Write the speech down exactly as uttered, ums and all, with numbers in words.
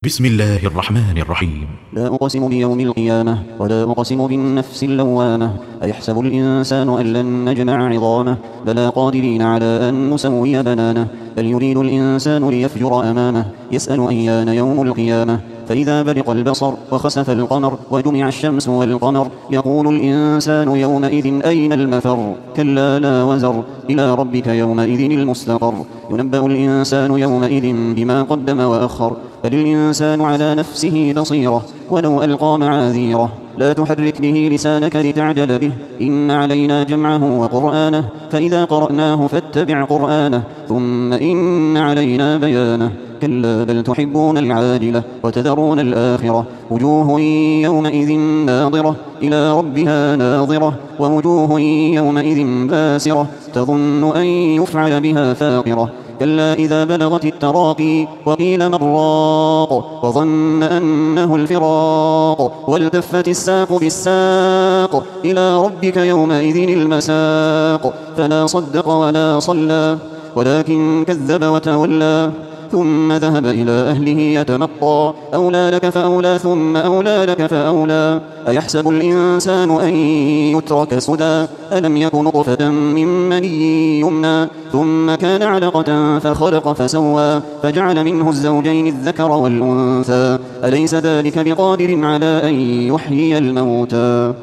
بسم الله الرحمن الرحيم. لا أقسم بيوم القيامة ولا أقسم بالنفس اللوامة. أيحسب الإنسان أن لن نجمع عظامه بلى قادرين على أن نسوي بنانه. بل يريد الإنسان ليفجر أمامه يسأل أيان يوم القيامة. فإذا برق البصر وخسف القمر وجمع الشمس والقمر يقول الإنسان يومئذ أين المفر. كلا لا وزر إلى ربك يومئذ المستقر. ينبأ الإنسان يومئذ بما قدم وأخر. بل الإنسان على نفسه بصيرة ولو ألقى معاذيره. لا تحرك به لسانك لتعجل به إن علينا جمعه وقرآنه فإذا قرأناه فاتبع قرآنه ثم إن علينا بيانه. كلا بل تحبون العاجلة وتذرون الآخرة. وجوه يومئذ ناظرة إلى ربها ناظرة ووجوه يومئذ باسرة تظن أن يفعل بها فاقرة. كلا إذا بلغت التراقي وقيل من راق وظن أنه الفراق والتفت الساق بالساق إلى ربك يومئذ المساق. فلا صدق ولا صلى ولكن كذب وتولى ثم ذهب إلى أهله يتمطى. أولى لك فأولى ثم أولى لك فأولى. أيحسب الإنسان أن يترك سدى ألم يك نطفة من مني يمنى ثم كان علقة فخلق فسوى فجعل منه الزوجين الذكر والأنثى. أليس ذلك بقادر على أن يحيي الموتى.